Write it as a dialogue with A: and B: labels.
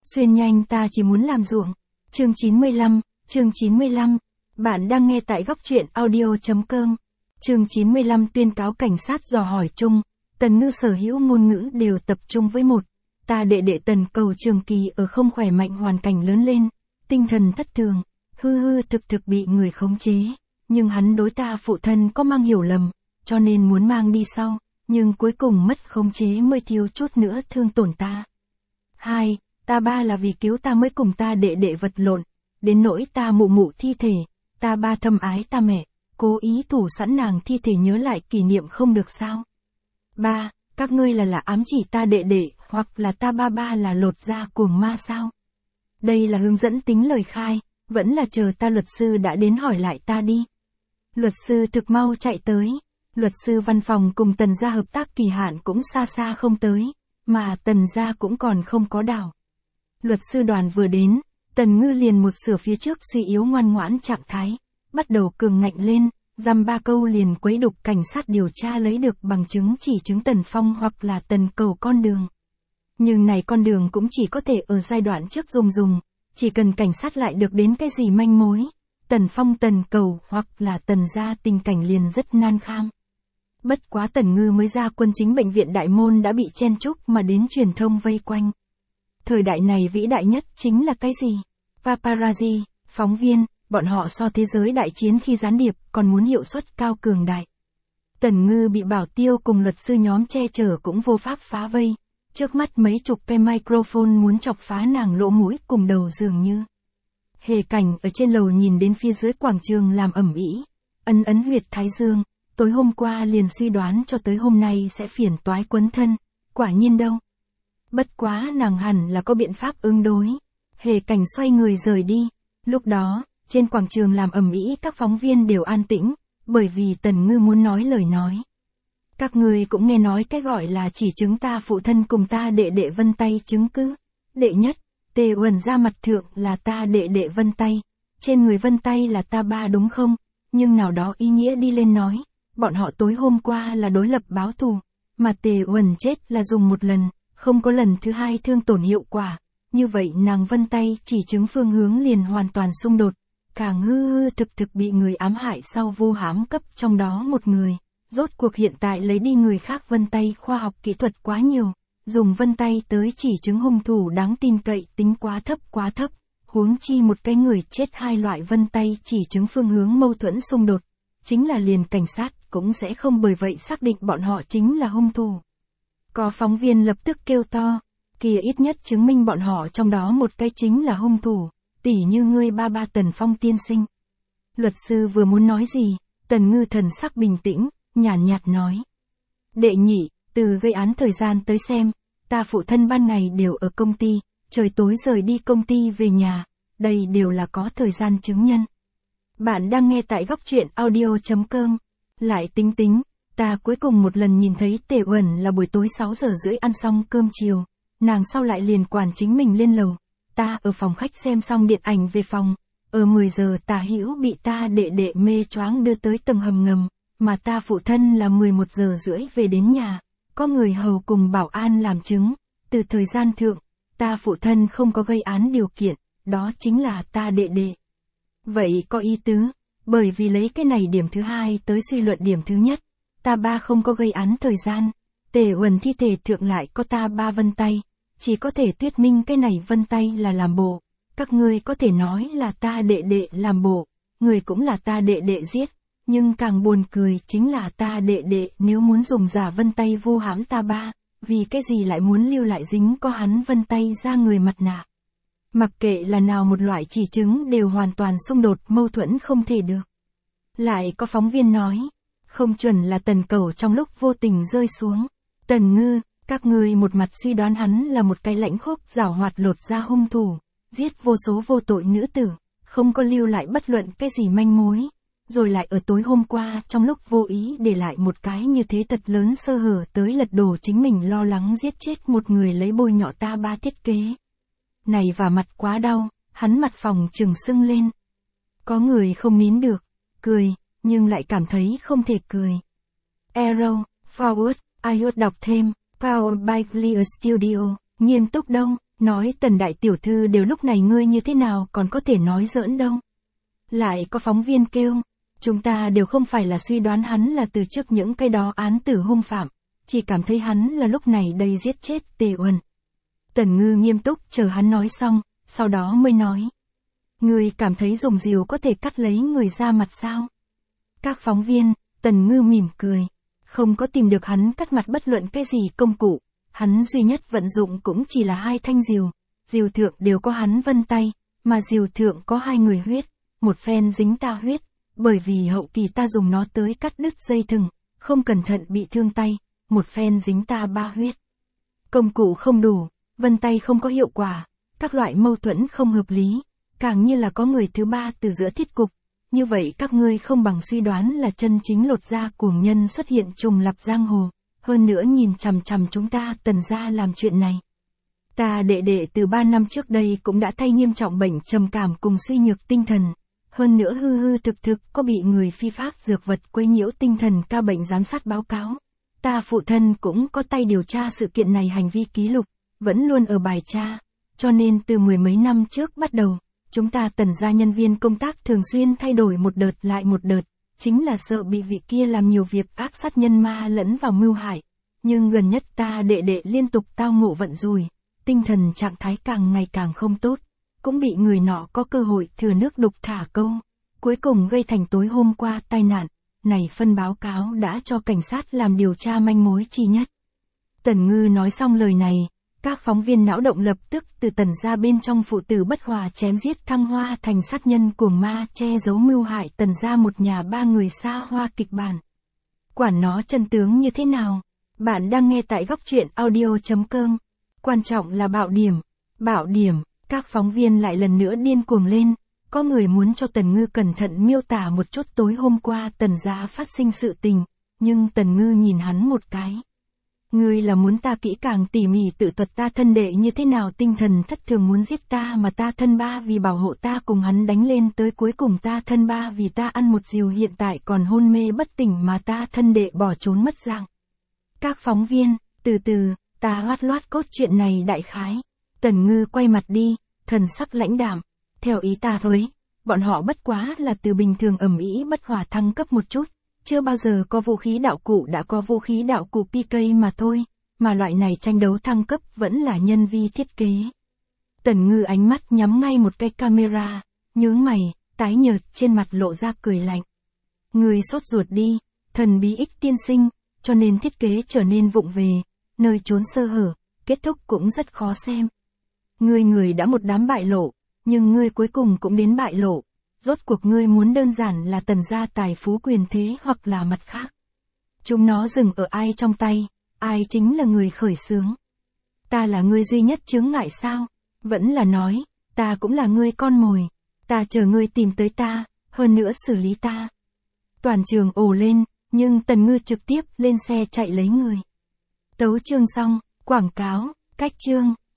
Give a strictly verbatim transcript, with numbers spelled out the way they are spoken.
A: Xuyên nhanh ta chỉ muốn làm ruộng. Chương chín mươi lăm, chương chín mươi lăm. Bạn đang nghe tại góc truyện audio.com. Chương chín mươi lăm tuyên cáo cảnh sát dò hỏi chung. Tần Ngư sở hữu ngôn ngữ đều tập trung với một. Ta đệ đệ Tần Cầu trường kỳ ở không khỏe mạnh hoàn cảnh lớn lên. Tinh thần thất thường. Hư hư thực thực bị người khống chế. Nhưng hắn đối ta phụ thân có mang hiểu lầm. Cho nên muốn mang đi sau. Nhưng cuối cùng mất khống chế mới thiếu chút nữa thương tổn ta. Hai. Ta ba là vì cứu ta mới cùng ta đệ đệ vật lộn. Đến nỗi ta mụ mụ thi thể. Ta ba thâm ái ta mẹ. Cố ý thủ sẵn nàng thi thể nhớ lại kỷ niệm không được sao. Ba. Các ngươi là là ám chỉ ta đệ đệ. Hoặc là ta ba ba là lột da cuồng ma sao. Đây là hướng dẫn tính lời khai. Vẫn là chờ ta luật sư đã đến hỏi lại ta đi. Luật sư thực mau chạy tới. Luật sư văn phòng cùng Tần gia hợp tác kỳ hạn cũng xa xa không tới. Mà Tần gia cũng còn không có đảo. Luật sư đoàn vừa đến, Tần Ngư liền một sửa phía trước suy yếu ngoan ngoãn trạng thái, bắt đầu cường ngạnh lên, dăm ba câu liền quấy đục cảnh sát điều tra lấy được bằng chứng chỉ chứng Tần Phong hoặc là Tần Cầu con đường. Nhưng này con đường cũng chỉ có thể ở giai đoạn trước dùng dùng, chỉ cần cảnh sát lại được đến cái gì manh mối, Tần Phong Tần Cầu hoặc là Tần gia tình cảnh liền rất nan kham. Bất quá Tần Ngư mới ra quân chính bệnh viện Đại Môn đã bị chen chúc mà đến truyền thông vây quanh. Thời đại này vĩ đại nhất chính là cái gì? Paparazzi, phóng viên, bọn họ so thế giới đại chiến khi gián điệp còn muốn hiệu suất cao cường đại. Tần Ngư bị bảo tiêu cùng luật sư nhóm che chở cũng vô pháp phá vây. Trước mắt mấy chục cây microphone muốn chọc phá nàng lỗ mũi cùng đầu dường như. Hề Cảnh ở trên lầu nhìn đến phía dưới quảng trường làm ẩm ĩ, ấn ấn huyệt thái dương, tối hôm qua liền suy đoán cho tới hôm nay sẽ phiền toái quấn thân, quả nhiên đâu. Bất quá nàng hẳn là có biện pháp ứng đối. Hề Cảnh xoay người rời đi. Lúc đó, trên quảng trường làm ầm ĩ các phóng viên đều an tĩnh, bởi vì Tần Ngư muốn nói lời nói. Các người cũng nghe nói cái gọi là chỉ chứng ta phụ thân cùng ta đệ đệ vân tay chứng cứ. Đệ nhất, Tề Uẩn ra mặt thượng là ta đệ đệ vân tay. Trên người vân tay là ta ba đúng không? Nhưng nào đó ý nghĩa đi lên nói, bọn họ tối hôm qua là đối lập báo thù, mà Tề Uẩn chết là dùng một lần. Không có lần thứ hai thương tổn hiệu quả, như vậy nàng vân tay chỉ chứng phương hướng liền hoàn toàn xung đột, càng hư hư thực thực bị người ám hại sau vu hãm cấp trong đó một người. Rốt cuộc hiện tại lấy đi người khác vân tay khoa học kỹ thuật quá nhiều, dùng vân tay tới chỉ chứng hung thủ đáng tin cậy tính quá thấp quá thấp, huống chi một cái người chết hai loại vân tay chỉ chứng phương hướng mâu thuẫn xung đột, chính là liền cảnh sát cũng sẽ không bởi vậy xác định bọn họ chính là hung thủ. Có phóng viên lập tức kêu to, kia ít nhất chứng minh bọn họ trong đó một cái chính là hung thủ, tỉ như ngươi ba ba Tần Phong tiên sinh. Luật sư vừa muốn nói gì, Tần Ngư thần sắc bình tĩnh, nhàn nhạt nói. Đệ nhị, từ gây án thời gian tới xem, ta phụ thân ban ngày đều ở công ty, trời tối rời đi công ty về nhà, đây đều là có thời gian chứng nhân. Bạn đang nghe tại góc truyện audio.com, lại tính tính. Ta cuối cùng một lần nhìn thấy Tề Uẩn là buổi tối sáu giờ rưỡi ăn xong cơm chiều, nàng sau lại liền quản chính mình lên lầu, ta ở phòng khách xem xong điện ảnh về phòng, ở mười giờ Tả Hữu bị ta đệ đệ mê choáng đưa tới tầng hầm ngầm, mà ta phụ thân là mười một giờ rưỡi về đến nhà, có người hầu cùng bảo an làm chứng, từ thời gian thượng, ta phụ thân không có gây án điều kiện, đó chính là ta đệ đệ. Vậy có ý tứ, bởi vì lấy cái này điểm thứ hai tới suy luận điểm thứ nhất. Ta ba không có gây án thời gian, Tề Uẩn thi thể thượng lại có ta ba vân tay, chỉ có thể thuyết minh cái này vân tay là làm bộ, các ngươi có thể nói là ta đệ đệ làm bộ, người cũng là ta đệ đệ giết, nhưng càng buồn cười chính là ta đệ đệ nếu muốn dùng giả vân tay vu hãm ta ba, vì cái gì lại muốn lưu lại dính có hắn vân tay ra người mặt nạ. Mặc kệ là nào một loại chỉ chứng đều hoàn toàn xung đột mâu thuẫn không thể được. Lại có phóng viên nói. Không chuẩn là Tần Cầu trong lúc vô tình rơi xuống. Tần Ngư, các ngươi một mặt suy đoán hắn là một cái lãnh khốc giảo hoạt lột ra hung thủ, giết vô số vô tội nữ tử, không có lưu lại bất luận cái gì manh mối, rồi lại ở tối hôm qua trong lúc vô ý để lại một cái như thế thật lớn sơ hở tới lật đổ chính mình lo lắng giết chết một người lấy bôi nhọ ta ba thiết kế. Này và mặt quá đau, hắn mặt phòng trừng sưng lên. Có người không nín được, cười. Nhưng lại cảm thấy không thể cười. Arrow, Forward, I H đọc thêm, Power by Clear Studio, nghiêm túc đâu, Nói Tần đại tiểu thư đều lúc này ngươi như thế nào còn có thể nói giỡn đâu. Lại có phóng viên kêu, chúng ta đều không phải là suy đoán hắn là từ trước những cái đó án tử hung phạm, chỉ cảm thấy hắn là lúc này đây giết chết Tề Uẩn. Tần Ngư nghiêm túc chờ hắn nói xong, sau đó mới nói. Ngươi cảm thấy dùng rìu có thể cắt lấy người ra mặt sao? Các phóng viên, Tần Ngư mỉm cười. Không có tìm được hắn cắt mặt bất luận cái gì công cụ, hắn duy nhất vận dụng cũng chỉ là hai thanh rìu, rìu thượng đều có hắn vân tay, mà rìu thượng có hai người huyết, một phen dính ta huyết, bởi vì hậu kỳ ta dùng nó tới cắt đứt dây thừng, không cẩn thận bị thương tay, một phen dính ta ba huyết. Công cụ không đủ, vân tay không có hiệu quả, các loại mâu thuẫn không hợp lý, càng như là có người thứ ba từ giữa thiết cục. Như vậy các ngươi không bằng suy đoán là chân chính lột da cuồng nhân xuất hiện trùng lập giang hồ, hơn nữa nhìn chằm chằm chúng ta Tần gia làm chuyện này. Ta đệ đệ từ ba năm trước đây cũng đã thay nghiêm trọng bệnh trầm cảm cùng suy nhược tinh thần, hơn nữa hư hư thực thực có bị người phi pháp dược vật quấy nhiễu tinh thần ca bệnh giám sát báo cáo. Ta phụ thân cũng có tay điều tra sự kiện này hành vi ký lục, vẫn luôn ở bài tra, cho nên từ mười mấy năm trước bắt đầu, chúng ta Tần gia nhân viên công tác thường xuyên thay đổi một đợt lại một đợt, chính là sợ bị vị kia làm nhiều việc ác sát nhân ma lẫn vào mưu hại. Nhưng gần nhất ta đệ đệ liên tục tao ngộ vận rủi, tinh thần trạng thái càng ngày càng không tốt, cũng bị người nọ có cơ hội thừa nước đục thả câu, cuối cùng gây thành tối hôm qua tai nạn, này phân báo cáo đã cho cảnh sát làm điều tra manh mối chi nhất. Tần Ngư nói xong lời này, các phóng viên não động lập tức từ Tần gia bên trong phụ tử bất hòa chém giết thăng hoa thành sát nhân cuồng ma che giấu mưu hại Tần gia một nhà ba người xa hoa kịch bản. Quản nó chân tướng như thế nào? Bạn đang nghe tại góc truyện audio chấm com. Quan trọng là bạo điểm. Bạo điểm, các phóng viên lại lần nữa điên cuồng lên. Có người muốn cho Tần Ngư cẩn thận miêu tả một chút tối hôm qua Tần gia phát sinh sự tình, nhưng Tần Ngư nhìn hắn một cái. Ngươi là muốn ta kỹ càng tỉ mỉ tự thuật ta thân đệ như thế nào tinh thần thất thường muốn giết ta mà ta thân ba vì bảo hộ ta cùng hắn đánh lên tới cuối cùng ta thân ba vì ta ăn một rìu hiện tại còn hôn mê bất tỉnh mà ta thân đệ bỏ trốn mất dạng. Các phóng viên, từ từ, ta loát loát cốt chuyện này đại khái. Tần Ngư quay mặt đi, thần sắc lãnh đạm. Theo ý ta rồi, bọn họ bất quá là từ bình thường ầm ĩ bất hòa thăng cấp một chút. Chưa bao giờ có vũ khí đạo cụ đã có vũ khí đạo cụ pê ca mà thôi, mà loại này tranh đấu thăng cấp vẫn là nhân vi thiết kế. Tần Ngư ánh mắt nhắm ngay một cái camera, nhướng mày, tái nhợt trên mặt lộ ra cười lạnh. Người sốt ruột đi, thần bí ích tiên sinh, cho nên thiết kế trở nên vụng về, nơi trốn sơ hở, kết thúc cũng rất khó xem. Ngươi người đã một đám bại lộ, nhưng ngươi cuối cùng cũng đến bại lộ. Rốt cuộc ngươi muốn đơn giản là Tần gia tài phú quyền thế hoặc là mặt khác. Chúng nó dừng ở ai trong tay, ai chính là người khởi xướng. Ta là ngươi duy nhất chướng ngại sao? Vẫn là nói, ta cũng là ngươi con mồi. Ta chờ ngươi tìm tới ta, hơn nữa xử lý ta. Toàn trường ồ lên, nhưng Tần Ngư trực tiếp lên xe chạy lấy người. Tấu chương xong, quảng cáo, cách chương.